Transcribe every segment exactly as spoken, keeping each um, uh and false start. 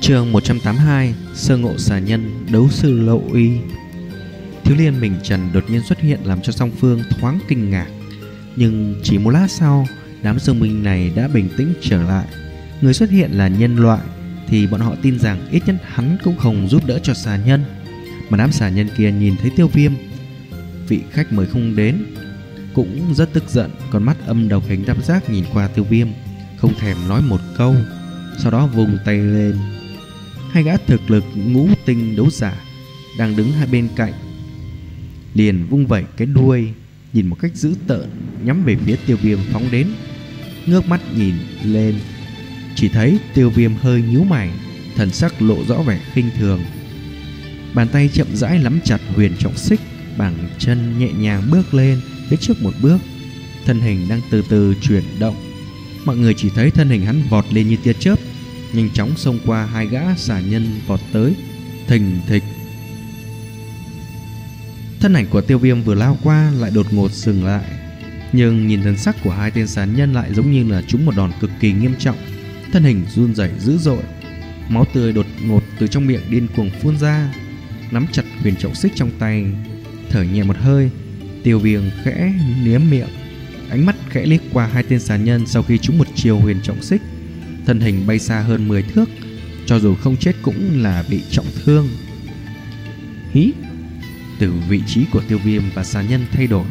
Chương một trăm tám mươi hai. Sơ ngộ xà nhân, đấu sư Lộ Uy. Thiếu liên mình Trần đột nhiên xuất hiện làm cho song phương thoáng kinh ngạc. Nhưng chỉ một lát sau, đám dương binh này đã bình tĩnh trở lại. Người xuất hiện là nhân loại thì bọn họ tin rằng ít nhất hắn cũng không giúp đỡ cho xà nhân. Mà đám xà nhân kia nhìn thấy Tiêu Viêm, vị khách mời không đến, cũng rất tức giận, con mắt âm độc hình tam giác nhìn qua Tiêu Viêm, không thèm nói một câu. Sau đó vùng tay lên. Hai gã thực lực ngũ tinh đấu giả đang đứng hai bên cạnh liền vung vẩy cái đuôi, nhìn một cách dữ tợn nhắm về phía Tiêu Viêm phóng đến. Ngước mắt nhìn lên, chỉ thấy Tiêu Viêm hơi nhíu mày, thần sắc lộ rõ vẻ khinh thường. Bàn tay chậm rãi nắm chặt huyền trọng xích, bằng chân nhẹ nhàng bước lên phía trước một bước. Thân hình đang từ từ chuyển động. Mọi người chỉ thấy thân hình hắn vọt lên như tia chớp, nhanh chóng xông qua hai gã xà nhân vọt tới, thình thịch. Thân ảnh của Tiêu Viêm vừa lao qua lại đột ngột dừng lại, nhưng nhìn thần sắc của hai tên xà nhân lại giống như là trúng một đòn cực kỳ nghiêm trọng. Thân hình run rẩy dữ dội, máu tươi đột ngột từ trong miệng điên cuồng phun ra. Nắm chặt huyền trọng xích trong tay, thở nhẹ một hơi, Tiêu Viêm khẽ liếm miệng, ánh mắt khẽ liếc qua hai tên xà nhân. Sau khi trúng một chiều huyền trọng xích, thân hình bay xa hơn mười thước, cho dù không chết cũng là bị trọng thương. Hí! Từ vị trí của Tiêu Viêm và xà nhân thay đổi.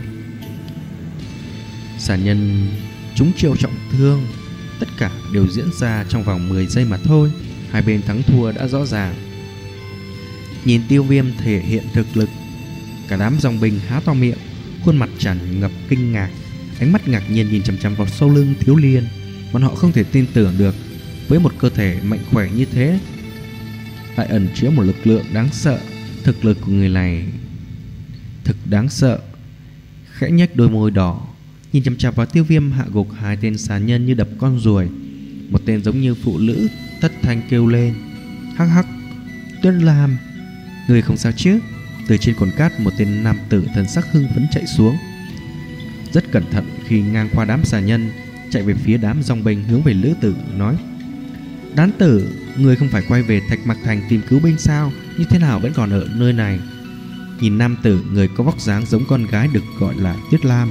Xà nhân trúng chiêu trọng thương, tất cả đều diễn ra trong vòng mười giây mà thôi. Hai bên thắng thua đã rõ ràng. Nhìn Tiêu Viêm thể hiện thực lực, cả đám dòng binh há to miệng, khuôn mặt tràn ngập kinh ngạc, ánh mắt ngạc nhiên nhìn chằm chằm vào sau lưng Thiếu Liên. Bọn họ không thể tin tưởng được, với một cơ thể mạnh khỏe như thế lại ẩn chứa một lực lượng đáng sợ. Thực lực của người này thực đáng sợ. Khẽ nhếch đôi môi đỏ, nhìn chằm chằm vào Tiêu Viêm hạ gục hai tên xà nhân như đập con ruồi. Một tên giống như phụ nữ thất thanh kêu lên: hắc hắc, Tuyết Lam, người không sao chứ? Từ trên cồn cát, một tên nam tử thần sắc hưng phấn chạy xuống, rất cẩn thận khi ngang qua đám xà nhân, chạy về phía đám dòng binh, hướng về Lữ Tử nói: Đán tử, người không phải quay về Thạch Mặc Thành tìm cứu binh sao? Như thế nào vẫn còn ở nơi này? Nhìn nam tử, người có vóc dáng giống con gái được gọi là Tuyết Lam,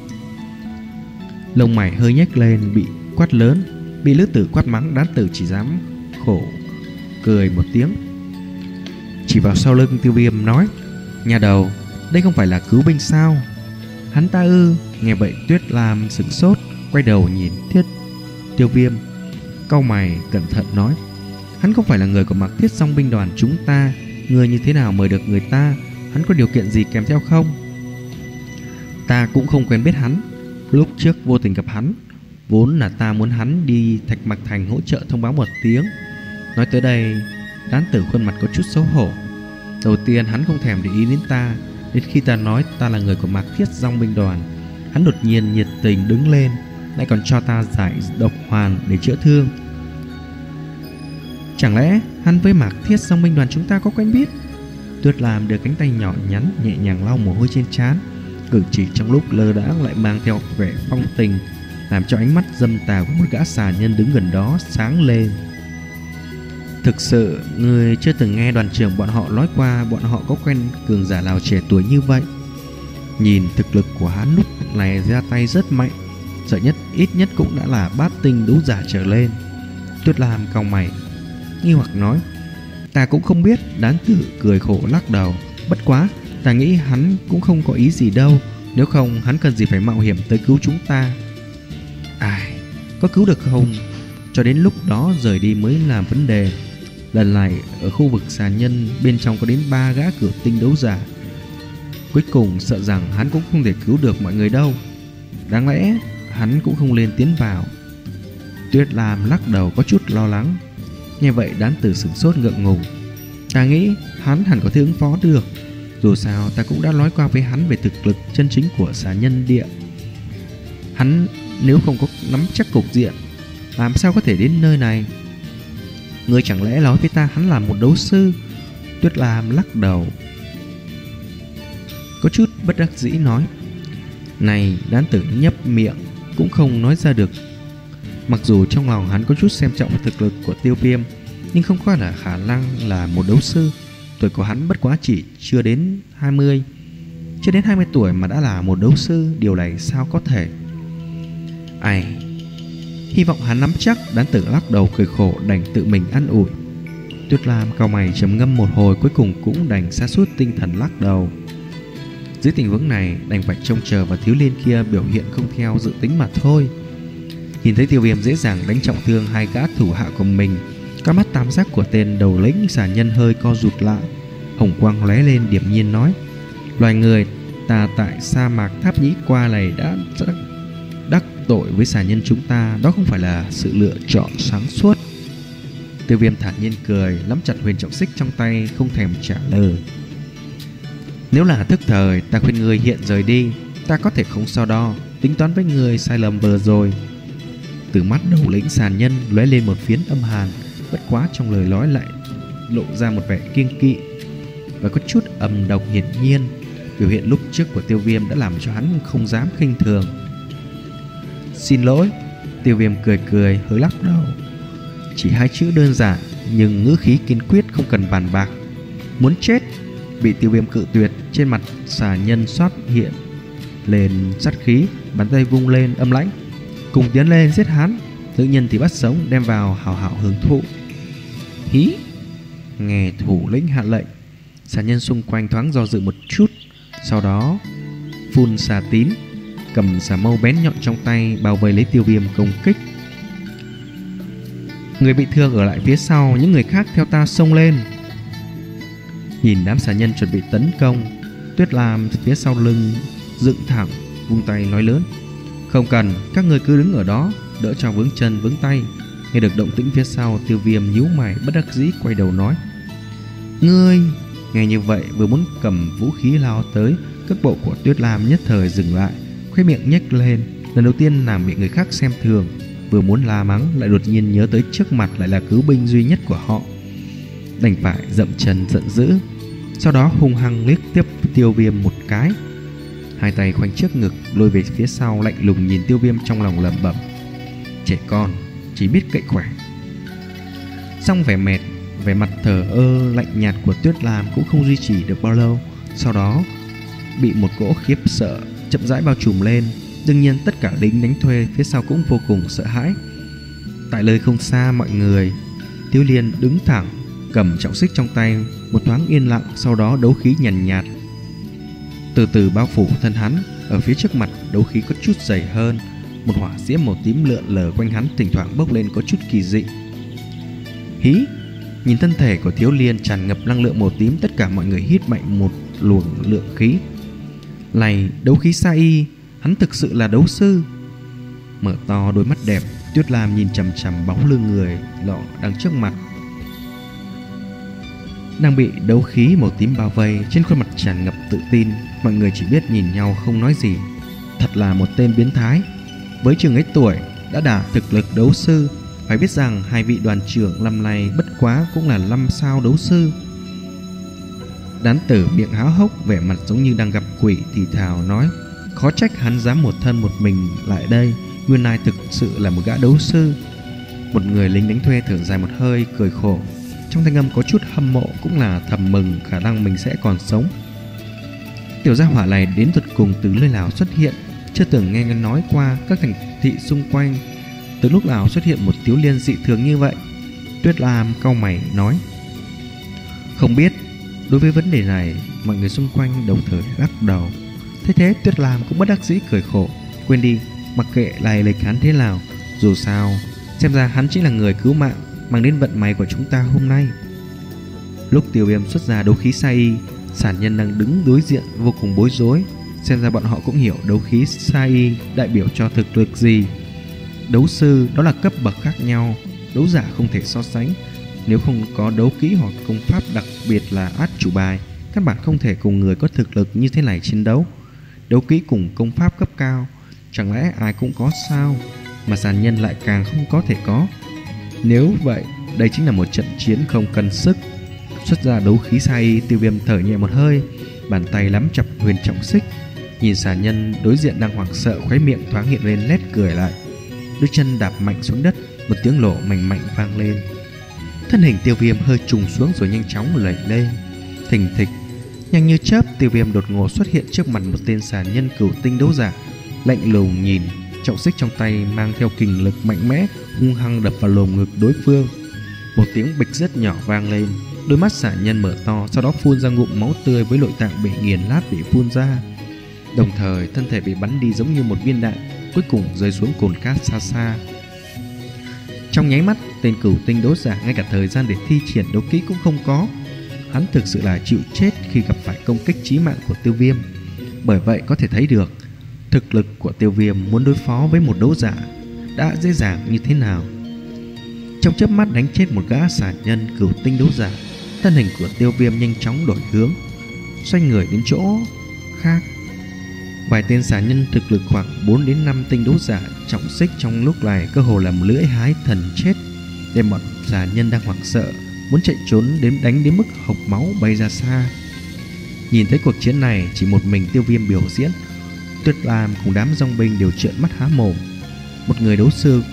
lông mày hơi nhếch lên, bị quát lớn. Bị Lữ Tử quát mắng, đán tử chỉ dám khổ cười một tiếng, chỉ vào sau lưng Tiêu Viêm nói: nhà đầu, đây không phải là cứu binh sao? Hắn ta ư? Nghe vậy Tuyết Lam sửng sốt, quay đầu nhìn Thiết Tiêu Viêm, cau mày cẩn thận nói: hắn không phải là người của Mặc Thiết Song binh đoàn chúng ta. Người như thế nào mời được người ta? Hắn có điều kiện gì kèm theo không? Ta cũng không quen biết hắn. Lúc trước vô tình gặp hắn, vốn là ta muốn hắn đi Thạch Mặc Thành hỗ trợ thông báo một tiếng. Nói tới đây, đán tử khuôn mặt có chút xấu hổ. Đầu tiên hắn không thèm để ý đến ta, đến khi ta nói ta là người của Mạc Thiết Song binh đoàn, hắn đột nhiên nhiệt tình đứng lên, lại còn cho ta giải độc hoàn để chữa thương. Chẳng lẽ hắn với Mạc Thiết Song binh đoàn chúng ta có quen biết? Tuyết Lam đưa cánh tay nhỏ nhắn nhẹ nhàng lau mồ hôi trên trán, cử chỉ trong lúc lơ đãng lại mang theo vẻ phong tình, làm cho ánh mắt dâm tà của một gã xà nhân đứng gần đó sáng lên. Thực sự người chưa từng nghe đoàn trưởng bọn họ nói qua bọn họ có quen cường giả nào trẻ tuổi như vậy. Nhìn thực lực của hắn lúc này ra tay rất mạnh, sợ nhất ít nhất cũng đã là bát tinh đấu giả trở lên. Tuyết Lam cau mày nghi hoặc nói: ta cũng không biết. Đán tử cười khổ lắc đầu: bất quá ta nghĩ hắn cũng không có ý gì đâu, nếu không hắn cần gì phải mạo hiểm tới cứu chúng ta. Ai, có cứu được không, cho đến lúc đó rời đi mới là vấn đề. Lần này ở khu vực xà nhân bên trong có đến ba gã cửu tinh đấu giả, cuối cùng sợ rằng hắn cũng không thể cứu được mọi người đâu. Đáng lẽ hắn cũng không lên tiến vào. Tuyết Lam lắc đầu có chút lo lắng. Nghe vậy đán tử sửng sốt ngượng ngùng. Ta nghĩ hắn hẳn có thể ứng phó được, dù sao ta cũng đã nói qua với hắn về thực lực chân chính của xà nhân địa. Hắn nếu không có nắm chắc cục diện, làm sao có thể đến nơi này? Ngươi chẳng lẽ nói với ta hắn là một đấu sư? Tuyết Lam lắc đầu, có chút bất đắc dĩ nói. Này, đán tử nhấp miệng cũng không nói ra được. Mặc dù trong lòng hắn có chút xem trọng thực lực của Tiêu Viêm, nhưng không có là khả năng là một đấu sư. Tuổi của hắn bất quá chỉ chưa đến hai mươi. Chưa đến hai mươi tuổi mà đã là một đấu sư, điều này sao có thể? Ai, hy vọng hắn nắm chắc. Đán Tử lắc đầu cười khổ, đành tự mình an ủi. Tuyết Lam cau mày trầm ngâm một hồi, cuối cùng cũng đành sa sút tinh thần lắc đầu. Dưới tình huống này đành phải trông chờ vào thiếu liên kia biểu hiện không theo dự tính mà thôi. Nhìn thấy Tiêu Viêm dễ dàng đánh trọng thương hai gã thủ hạ của mình, các mắt tam giác của tên đầu lĩnh xà nhân hơi co rụt lại. Hồng quang lóe lên, điềm nhiên nói: loài người ta tại sa mạc Tháp Nhĩ Qua này đã đắc, đắc tội với xà nhân chúng ta, đó không phải là sự lựa chọn sáng suốt. Tiêu Viêm thản nhiên cười, nắm chặt huyền trọng xích trong tay, không thèm trả lời. Nếu là thức thời, ta khuyên người hiện rời đi, ta có thể không so đo tính toán với người sai lầm vừa rồi. Từ mắt đầu lĩnh sàn nhân lóe lên một phiến âm hàn, bất quá trong lời nói lại lộ ra một vẻ kiêng kỵ và có chút âm độc. Hiển nhiên biểu hiện lúc trước của Tiêu Viêm đã làm cho hắn không dám khinh thường. Xin lỗi. Tiêu Viêm cười cười, hơi lắc đầu. Chỉ hai chữ đơn giản nhưng ngữ khí kiên quyết, không cần bàn bạc. Muốn chết. Bị Tiêu Viêm cự tuyệt, trên mặt xà nhân xoát hiện lên sát khí, bàn tay vung lên âm lãnh: cùng tiến lên giết hắn, tự nhiên thì bắt sống đem vào hào hảo hưởng thụ. Hí. Nghe thủ lĩnh hạ lệnh, xà nhân xung quanh thoáng do dự một chút, sau đó phun xà tín, cầm xà mâu bén nhọn trong tay bao vây lấy Tiêu Viêm công kích. Người bị thương ở lại phía sau, những người khác theo ta xông lên. Nhìn đám xà nhân chuẩn bị tấn công, Tuyết Lam phía sau lưng dựng thẳng, vung tay nói lớn: không cần, các người cứ đứng ở đó, đỡ cho vướng chân vướng tay. Nghe được động tĩnh phía sau, Tiêu Viêm nhíu mày bất đắc dĩ quay đầu nói: ngươi. Nghe như vậy, vừa muốn cầm vũ khí lao tới, cước bộ của Tuyết Lam nhất thời dừng lại, khóe miệng nhếch lên. Lần đầu tiên nàng bị người khác xem thường, vừa muốn la mắng lại đột nhiên nhớ tới trước mặt lại là cứu binh duy nhất của họ, đành phải dậm chân giận dữ. Sau đó hung hăng liếc tiếp Tiêu Viêm một cái, hai tay khoanh trước ngực lôi về phía sau, lạnh lùng nhìn Tiêu Viêm, trong lòng lẩm bẩm: trẻ con chỉ biết cậy khỏe. Xong vẻ mệt, vẻ mặt thờ ơ lạnh nhạt của Tuyết Lam cũng không duy trì được bao lâu, sau đó bị một cỗ khiếp sợ chậm rãi bao trùm lên. Đương nhiên tất cả lính đánh thuê phía sau cũng vô cùng sợ hãi. Tại nơi không xa mọi người, Tiêu Liên đứng thẳng, cầm trọng xích trong tay, một thoáng yên lặng, sau đó đấu khí nhàn nhạt, nhạt từ từ bao phủ thân hắn. Ở phía trước mặt đấu khí có chút dày hơn, một hỏa diễm màu tím lượn lờ quanh hắn, thỉnh thoảng bốc lên có chút kỳ dị. Hí. Nhìn thân thể của Thiếu Liên tràn ngập năng lượng màu tím, tất cả mọi người hít mạnh một luồng lượng khí. Này, đấu khí sa y, hắn thực sự là đấu sư. Mở to đôi mắt đẹp, Tuyết Lam nhìn chằm chằm bóng lưng người lọ đang trước mặt, đang bị đấu khí màu tím bao vây, trên khuôn mặt tràn ngập tự tin. Mọi người chỉ biết nhìn nhau không nói gì. Thật là một tên biến thái, với chừng ấy tuổi đã đả thực lực đấu sư. Phải biết rằng hai vị đoàn trưởng năm nay bất quá cũng là năm sao đấu sư. Đán Tử miệng há hốc, vẻ mặt giống như đang gặp quỷ, thì thào nói: khó trách hắn dám một thân một mình lại đây, nguyên lai thực sự là một gã đấu sư. Một người lính đánh thuê thở dài một hơi, cười khổ, trong thanh âm có chút hâm mộ, cũng là thầm mừng khả năng mình sẽ còn sống. Tiểu gia hỏa này đến tận cùng từ nơi nào xuất hiện, chưa từng nghe nói qua các thành thị xung quanh, từ lúc nào xuất hiện một Thiếu Liên dị thường như vậy. Tuyết Lam cau mày nói: không biết. Đối với vấn đề này, mọi người xung quanh đồng thời lắc đầu. Thế thế Tuyết Lam cũng bất đắc dĩ cười khổ: quên đi, mặc kệ lai lịch hắn thế nào, dù sao xem ra hắn chính là người cứu mạng, mang đến vận may của chúng ta hôm nay. Lúc Tiêu Viêm xuất ra đấu khí sa y, sản nhân đang đứng đối diện vô cùng bối rối. Xem ra bọn họ cũng hiểu đấu khí sa y đại biểu cho thực lực gì. Đấu sư đó là cấp bậc khác nhau, đấu giả không thể so sánh. Nếu không có đấu kỹ hoặc công pháp, đặc biệt là át chủ bài, các bạn không thể cùng người có thực lực như thế này chiến đấu. Đấu kỹ cùng công pháp cấp cao, chẳng lẽ ai cũng có sao, mà sản nhân lại càng không có thể có. Nếu vậy, đây chính là một trận chiến không cân sức. Xuất ra đấu khí sa y, Tiêu Viêm thở nhẹ một hơi, bàn tay nắm chặt huyền trọng xích. Nhìn sản nhân đối diện đang hoảng sợ, khóe miệng thoáng hiện lên nét cười lại, đôi chân đạp mạnh xuống đất, một tiếng lộ mạnh mạnh vang lên. Thân hình Tiêu Viêm hơi trùng xuống rồi nhanh chóng lẩy lên. Thình thịch, nhanh như chớp, Tiêu Viêm đột ngột xuất hiện trước mặt một tên xà nhân cửu tinh đấu giả, lạnh lùng nhìn, trọng xích trong tay mang theo kình lực mạnh mẽ hung hăng đập vào lồng ngực đối phương. Một tiếng bịch rất nhỏ vang lên, đôi mắt xà nhân mở to, sau đó phun ra ngụm máu tươi với nội tạng bị nghiền nát bị phun ra. Đồng thời thân thể bị bắn đi giống như một viên đạn, cuối cùng rơi xuống cồn cát xa xa. Trong nháy mắt, tên cửu tinh đấu giả ngay cả thời gian để thi triển đấu kỹ cũng không có. Hắn thực sự là chịu chết khi gặp phải công kích chí mạng của Tiêu Viêm. Bởi vậy có thể thấy được thực lực của Tiêu Viêm muốn đối phó với một đấu giả đã dễ dàng như thế nào. Trong chớp mắt đánh chết một gã xà nhân cửu tinh đấu giả, thân hình của Tiêu Viêm nhanh chóng đổi hướng, xoay người đến chỗ khác. Vài tên xà nhân thực lực khoảng bốn đến năm tinh đấu giả trọng xích trong lúc này cơ hồ làm lưỡi hái thần chết, để bọn xà nhân đang hoảng sợ muốn chạy trốn đến đánh đến mức hộc máu bay ra xa. Nhìn thấy cuộc chiến này, chỉ một mình Tiêu Viêm biểu diễn, Tuyết Lam cùng đám dòng binh đều trợn mắt há mồm. Một người đấu sư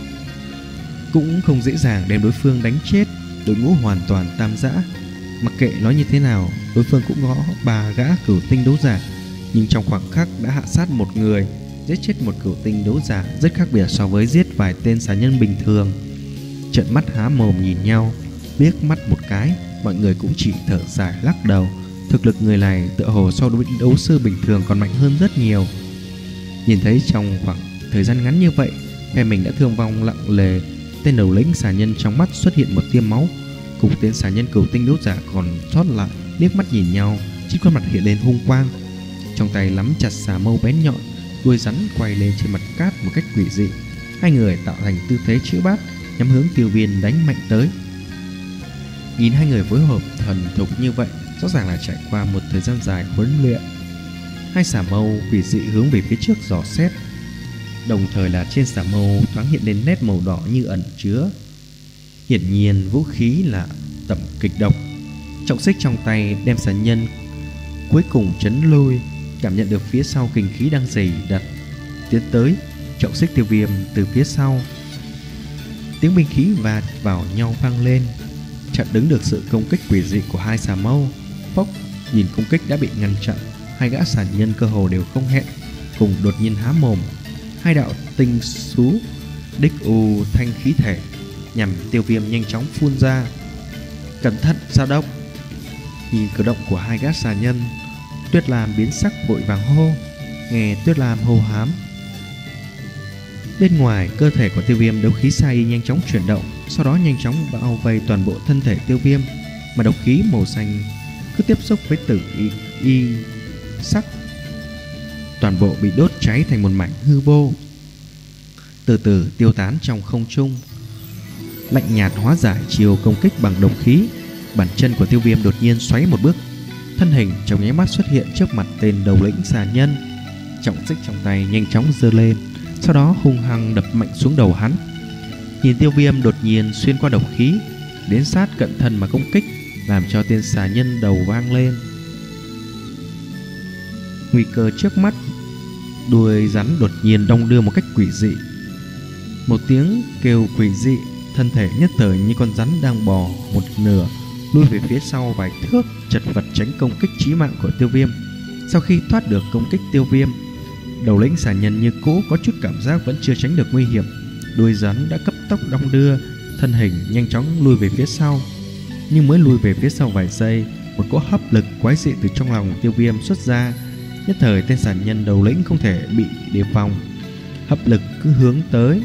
cũng không dễ dàng đem đối phương đánh chết, đội ngũ hoàn toàn tam giã. Mặc kệ nói như thế nào, đối phương cũng có ba gã cửu tinh đấu giả, nhưng trong khoảng khắc đã hạ sát một người, giết chết một cửu tinh đấu giả, rất khác biệt so với giết vài tên xà nhân bình thường. Trợn mắt há mồm nhìn nhau, liếc mắt một cái, mọi người cũng chỉ thở dài lắc đầu. Thực lực người này tựa hồ so với đấu sư bình thường còn mạnh hơn rất nhiều. Nhìn thấy trong khoảng thời gian ngắn như vậy, phe mình đã thương vong lặng lề. Tên đầu lĩnh xà nhân trong mắt xuất hiện một tia máu, cùng tên xà nhân cửu tinh đấu giả còn sót lại liếc mắt nhìn nhau, trên khuôn mặt hiện lên hung quang. Trong tay nắm chặt xà mâu bén nhọn, đuôi rắn quay lên trên mặt cát một cách quỷ dị. Hai người tạo thành tư thế chữ bát, nhắm hướng Tiêu Viêm đánh mạnh tới. Nhìn hai người phối hợp thần thục như vậy, rõ ràng là trải qua một thời gian dài huấn luyện. Hai xà mâu quỷ dị hướng về phía trước dò xét, đồng thời là trên xà mâu thoáng hiện lên nét màu đỏ như ẩn chứa. Hiển nhiên vũ khí là tẩm kịch độc. Trọng xích trong tay đem xà nhân cuối cùng chấn lôi, cảm nhận được phía sau kình khí đang dày đặc tiến tới. Trọng xích Tiêu Viêm từ phía sau, tiếng binh khí va vào nhau vang lên, chặn đứng được sự công kích quỷ dị của hai xà mâu. Phốc, nhìn công kích đã bị ngăn chặn, hai gã xà nhân cơ hồ đều không hẹn cùng đột nhiên há mồm, hai đạo tinh xú đích u thanh khí thể nhằm Tiêu Viêm nhanh chóng phun ra. Cẩn thận, Dao Động! Nhìn cử động của hai gã xà nhân, Tuyết Lam biến sắc vội vàng hô. Nghe Tuyết Lam hô hám, bên ngoài cơ thể của Tiêu Viêm đấu khí sa y nhanh chóng chuyển động, sau đó nhanh chóng bao vây toàn bộ thân thể Tiêu Viêm, mà độc khí màu xanh cứ tiếp xúc với tử y, y sắc, toàn bộ bị đốt cháy thành một mảnh hư vô, từ từ tiêu tán trong không trung. Lạnh nhạt hóa giải chiều công kích bằng độc khí, bàn chân của Tiêu Viêm đột nhiên xoáy một bước, thân hình trong nháy mắt xuất hiện trước mặt tên đầu lĩnh xà nhân. Trọng xích trong tay nhanh chóng giơ lên, sau đó hung hăng đập mạnh xuống đầu hắn. Nhìn Tiêu Viêm đột nhiên xuyên qua độc khí đến sát cận thân mà công kích, làm cho tên xà nhân đầu vang lên. Nguy cơ trước mắt, đuôi rắn đột nhiên đong đưa một cách quỷ dị. Một tiếng kêu quỷ dị, thân thể nhất thời như con rắn đang bò một nửa, lui về phía sau vài thước, chật vật tránh công kích chí mạng của Tiêu Viêm. Sau khi thoát được công kích Tiêu Viêm, đầu lĩnh xà nhân như cũ có chút cảm giác vẫn chưa tránh được nguy hiểm. Đuôi rắn đã cấp tốc đong đưa, thân hình nhanh chóng lui về phía sau. Nhưng mới lui về phía sau vài giây, một cỗ hấp lực quái dị từ trong lòng Tiêu Viêm xuất ra. Nhất thời tên xà nhân đầu lĩnh không thể bị đề phòng, hấp lực cứ hướng tới,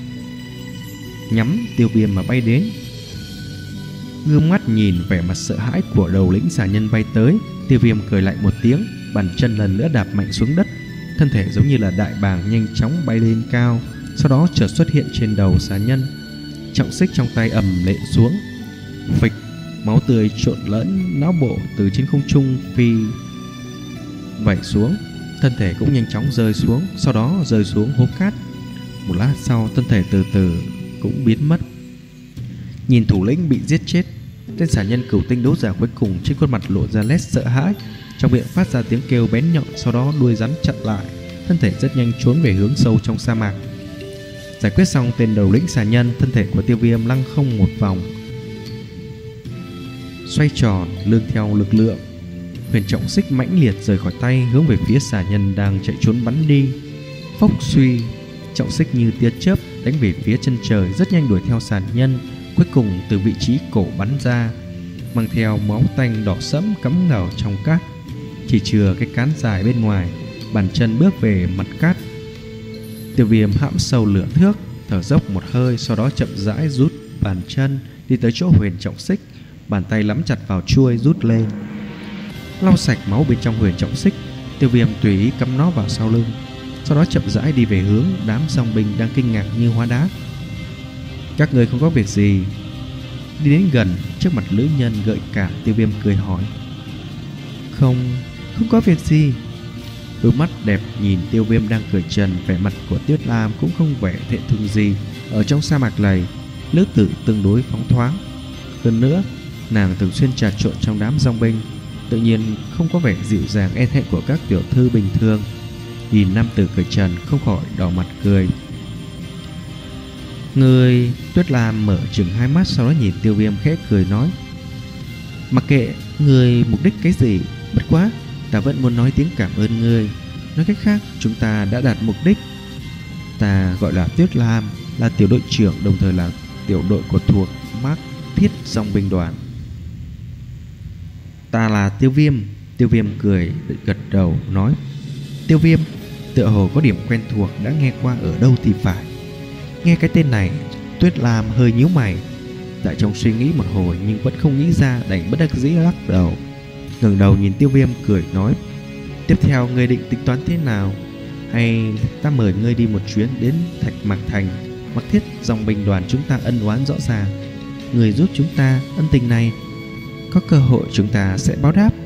nhắm Tiêu Viêm mà bay đến. Gương mắt nhìn vẻ mặt sợ hãi của đầu lĩnh xà nhân bay tới, Tiêu Viêm cười lạnh một tiếng, bàn chân lần nữa đạp mạnh xuống đất, thân thể giống như là đại bàng nhanh chóng bay lên cao, sau đó chợt xuất hiện trên đầu xà nhân. Trọng xích trong tay ầm lệ xuống, phịch, máu tươi trộn lẫn não bộ từ trên không trung phi vẩy xuống, thân thể cũng nhanh chóng rơi xuống, sau đó rơi xuống hố cát. Một lát sau, thân thể từ từ cũng biến mất. Nhìn thủ lĩnh bị giết chết, tên xà nhân cửu tinh đấu giả cuối cùng trên khuôn mặt lộ ra nét sợ hãi, trong miệng phát ra tiếng kêu bén nhọn, sau đó đuôi rắn chặn lại, thân thể rất nhanh trốn về hướng sâu trong sa mạc. Giải quyết xong tên đầu lĩnh xà nhân, thân thể của Tiêu Viêm lăng không một vòng, xoay tròn lương theo lực lượng. Huyền trọng xích mãnh liệt rời khỏi tay, hướng về phía xà nhân đang chạy trốn bắn đi. Phốc suy, trọng xích như tia chớp đánh về phía chân trời, rất nhanh đuổi theo xà nhân, cuối cùng từ vị trí cổ bắn ra, mang theo máu tanh đỏ sẫm cắm ngầu trong cát. Chỉ chừa cái cán dài bên ngoài, bàn chân bước về mặt cát. Tiêu Viêm hãm sâu lửa thước, thở dốc một hơi, sau đó chậm rãi rút bàn chân đi tới chỗ huyền trọng xích, bàn tay nắm chặt vào chuôi rút lên, lau sạch máu bên trong huyền trọng xích. Tiêu Viêm tùy ý cắm nó vào sau lưng, sau đó chậm rãi đi về hướng đám dòng binh đang kinh ngạc như hóa đá. Các người không có việc gì? Đi đến gần trước mặt nữ nhân gợi cảm, Tiêu Viêm cười hỏi. Không, không có việc gì. Đôi mắt đẹp nhìn Tiêu Viêm đang cười trần, vẻ mặt của Tuyết Lam cũng không vẻ thẹn thùng gì. Ở trong sa mạc này, nữ tử tương đối phóng thoáng. Hơn nữa, nàng thường xuyên trà trộn trong đám dòng binh, tự nhiên không có vẻ dịu dàng e thẹn của các tiểu thư bình thường. Nhìn nam tử cười trần không khỏi đỏ mặt cười. Người... Tuyết Lam mở trừng hai mắt, sau đó nhìn Tiêu Viêm khẽ cười nói. Mặc kệ người mục đích cái gì, bất quá ta vẫn muốn nói tiếng cảm ơn ngươi. Nói cách khác, chúng ta đã đạt mục đích. Ta gọi là Tuyết Lam, là tiểu đội trưởng, đồng thời là tiểu đội của thuộc Mác Thiết dòng binh đoàn. Ta là Tiêu Viêm. Tiêu Viêm cười gật đầu nói. Tiêu Viêm, tựa hồ có điểm quen thuộc, đã nghe qua ở đâu thì phải. Nghe cái tên này, Tuyết Lam hơi nhíu mày, tại trong suy nghĩ một hồi nhưng vẫn không nghĩ ra, đành bất đắc dĩ lắc đầu. Ngẩng đầu nhìn Tiêu Viêm cười nói. Tiếp theo ngươi định tính toán thế nào? Hay ta mời ngươi đi một chuyến đến Thạch Mạc Thành, Mạc Thiết dòng binh đoàn chúng ta ân oán rõ ràng. Người giúp chúng ta, ân tình này có cơ hội chúng ta sẽ báo đáp.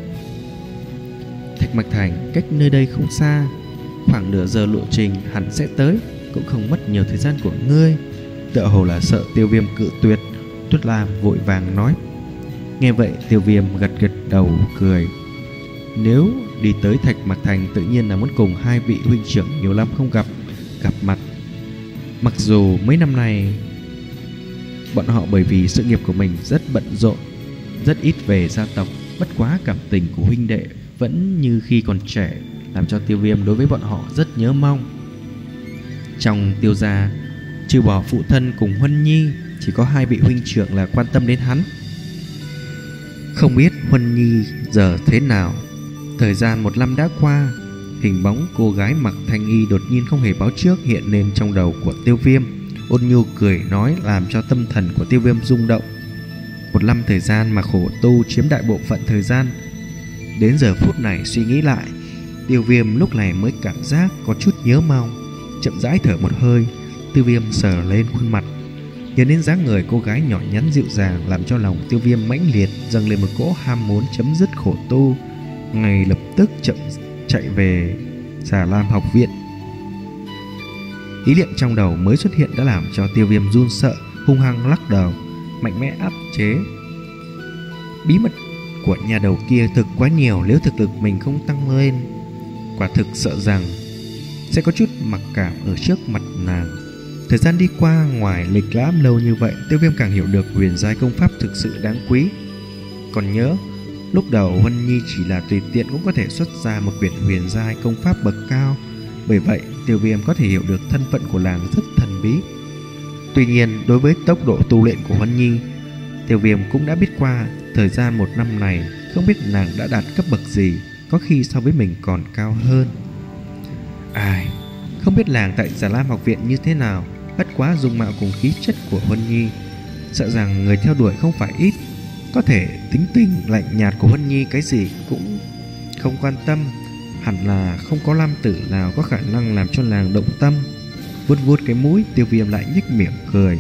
Thạch Mạc Thành cách nơi đây không xa, khoảng nửa giờ lộ trình hẳn sẽ tới, cũng không mất nhiều thời gian của ngươi. Tựa hồ là sợ Tiêu Viêm cự tuyệt, Tuyết Lam vội vàng nói. Nghe vậy Tiêu Viêm gật gật đầu cười. Nếu đi tới Thạch Mạc Thành, tự nhiên là muốn cùng hai vị huynh trưởng nhiều năm không gặp gặp mặt. Mặc dù mấy năm nay bọn họ bởi vì sự nghiệp của mình rất bận rộn, rất ít về gia tộc, bất quá cảm tình của huynh đệ vẫn như khi còn trẻ, làm cho Tiêu Viêm đối với bọn họ rất nhớ mong. Trong Tiêu gia, trừ bỏ phụ thân cùng Huân Nhi, chỉ có hai vị huynh trưởng là quan tâm đến hắn. Không biết Huân Nhi giờ thế nào. Thời gian một năm đã qua, hình bóng cô gái mặc thanh y đột nhiên không hề báo trước hiện lên trong đầu của Tiêu Viêm. Ôn nhu cười nói làm cho tâm thần của Tiêu Viêm rung động. Một năm thời gian mà khổ tu chiếm đại bộ phận thời gian. Đến giờ phút này suy nghĩ lại, Tiêu Viêm lúc này mới cảm giác có chút nhớ mong. Chậm rãi thở một hơi, Tiêu Viêm sờ lên khuôn mặt, nhớ đến dáng người cô gái nhỏ nhắn dịu dàng, làm cho lòng Tiêu Viêm mãnh liệt dâng lên một cỗ ham muốn chấm dứt khổ tu. Ngay lập tức chậm chạy về Già Lam học viện. Ý niệm trong đầu mới xuất hiện đã làm cho Tiêu Viêm run sợ, hung hăng lắc đầu, mạnh mẽ áp chế. Bí mật của nhà đầu kia thực quá nhiều, nếu thực lực mình không tăng lên, quả thực sợ rằng sẽ có chút mặc cảm ở trước mặt nàng. Thời gian đi qua, ngoài lịch lãm lâu như vậy, Tiêu Viêm càng hiểu được huyền giai công pháp thực sự đáng quý. Còn nhớ lúc đầu Huân Nhi chỉ là tùy tiện cũng có thể xuất ra một quyển huyền giai công pháp bậc cao, bởi vậy Tiêu Viêm có thể hiểu được thân phận của nàng rất thần bí. Tuy nhiên đối với tốc độ tu luyện của Huân Nhi, Tiêu Viêm cũng đã biết qua. Thời gian một năm này, không biết nàng đã đạt cấp bậc gì, có khi so với mình còn cao hơn. Ai, không biết nàng tại Già Lam học viện như thế nào, bất quá dung mạo cùng khí chất của Huân Nhi, sợ rằng người theo đuổi không phải ít. Có thể tính tình lạnh nhạt của Huân Nhi cái gì cũng không quan tâm, hẳn là không có nam tử nào có khả năng làm cho nàng động tâm. Vuốt vuốt cái mũi, Tiêu Viêm lại nhếch miệng cười.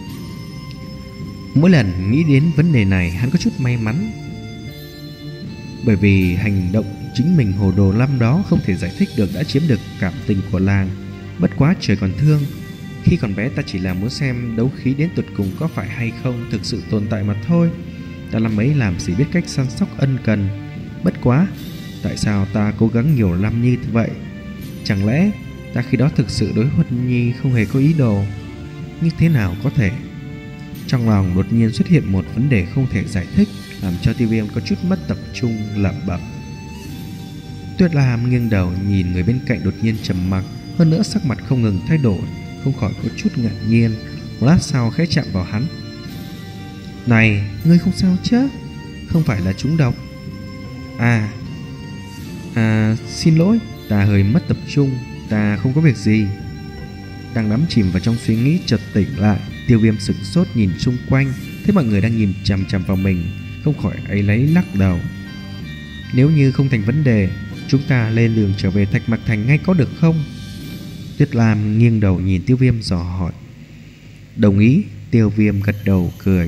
Mỗi lần nghĩ đến vấn đề này, hắn có chút may mắn, bởi vì hành động chính mình hồ đồ năm đó không thể giải thích được đã chiếm được cảm tình của làng. Bất quá trời còn thương, khi còn bé ta chỉ là muốn xem đấu khí đến tột cùng có phải hay không thực sự tồn tại mà thôi. Ta năm ấy làm gì biết cách săn sóc ân cần. Bất quá, tại sao ta cố gắng nhiều năm như vậy? Chẳng lẽ ta khi đó thực sự đối Huân Nhi không hề có ý đồ? Như thế nào có thể? Trong lòng đột nhiên xuất hiện một vấn đề không thể giải thích, làm cho Tiêu Viêm có chút mất tập trung, lẩm bẩm. Tuyết Lam nghiêng đầu nhìn người bên cạnh đột nhiên trầm mặc, hơn nữa sắc mặt không ngừng thay đổi, không khỏi có chút ngạc nhiên. Một lát sau khẽ chạm vào hắn. Này, ngươi không sao chứ? Không phải là trúng độc? À, à, xin lỗi, ta hơi mất tập trung, ta không có việc gì. Đang đắm chìm vào trong suy nghĩ, chợt tỉnh lại, Tiêu Viêm sửng sốt nhìn xung quanh, thấy mọi người đang nhìn chằm chằm vào mình, không khỏi áy náy lắc đầu. Nếu như không thành vấn đề, chúng ta lên đường trở về Thạch Mạc Thành ngay có được không? Tuyết Lam nghiêng đầu nhìn Tiêu Viêm dò hỏi. Đồng ý. Tiêu Viêm gật đầu cười.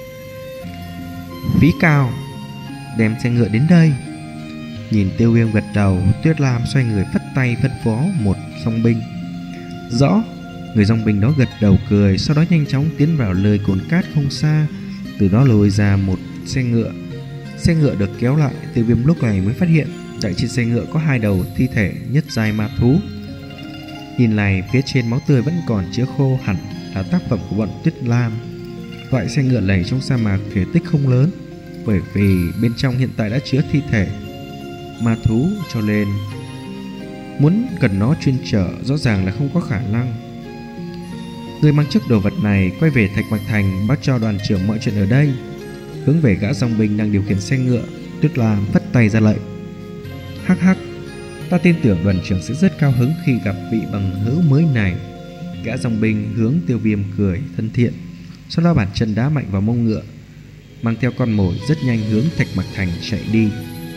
Phí Cao, đem xe ngựa đến đây. Nhìn Tiêu Viêm gật đầu, Tuyết Lam xoay người phất tay phân phó một dòng binh. Rõ. Người dòng binh đó gật đầu cười, sau đó nhanh chóng tiến vào lời cồn cát không xa, từ đó lôi ra một xe ngựa. Xe ngựa được kéo lại, Tiêu Viêm lúc này mới phát hiện tại trên xe ngựa có hai đầu thi thể nhất giai ma thú. Nhìn này, phía trên máu tươi vẫn còn chưa khô, hẳn là tác phẩm của bọn Tuyết Lam. Loại xe ngựa này trong sa mạc thể tích không lớn, bởi vì bên trong hiện tại đã chứa thi thể ma thú, cho nên muốn cần nó chuyên chở rõ ràng là không có khả năng. Người mang chiếc đồ vật này quay về Thạch Mạc Thành, báo cho đoàn trưởng mọi chuyện ở đây. Hướng về gã dòng binh đang điều khiển xe ngựa, Tuyết Lam phất tay ra lệnh. Hắc hắc, ta tin tưởng đoàn trưởng sẽ rất cao hứng khi gặp vị bằng hữu mới này. Gã dòng binh hướng Tiêu Viêm cười thân thiện, sau đó bàn chân đá mạnh vào mông ngựa, mang theo con mồi rất nhanh hướng Thạch Mạc Thành chạy đi.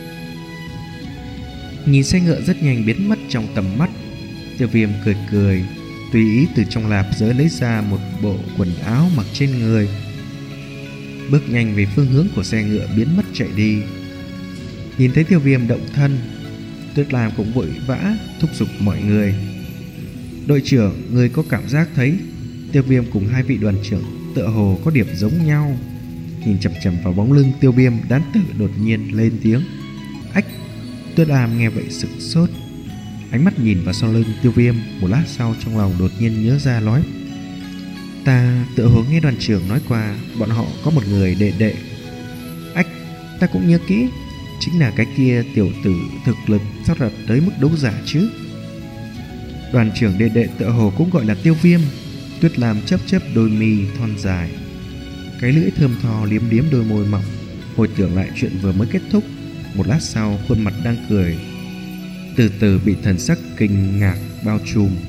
Nhìn xe ngựa rất nhanh biến mất trong tầm mắt, Tiêu Viêm cười cười, tùy ý từ trong lạp giới lấy ra một bộ quần áo mặc trên người, bước nhanh về phương hướng của xe ngựa biến mất chạy đi. Nhìn thấy Tiêu Viêm động thân, Tuyết Lam cũng vội vã thúc giục mọi người. Đội trưởng, người có cảm giác thấy Tiêu Viêm cùng hai vị đoàn trưởng tựa hồ có điểm giống nhau? Nhìn chằm chằm vào bóng lưng Tiêu Viêm, Đán Tử đột nhiên lên tiếng. Ách! Tuyết Lam nghe vậy sửng sốt, ánh mắt nhìn vào sau lưng Tiêu Viêm, một lát sau trong lòng đột nhiên nhớ ra nói. Ta tựa hồ nghe đoàn trưởng nói qua bọn họ có một người đệ đệ. Ách! Ta cũng nhớ kỹ, chính là cái kia tiểu tử thực lực sao đạt tới mức đấu giả chứ. Đoàn trưởng đệ đệ tựa hồ cũng gọi là Tiêu Viêm. Tuyết Lam chớp chớp đôi mi thon dài, cái lưỡi thơm tho liếm liếm đôi môi mỏng, hồi tưởng lại chuyện vừa mới kết thúc. Một lát sau, khuôn mặt đang cười từ từ bị thần sắc kinh ngạc bao trùm.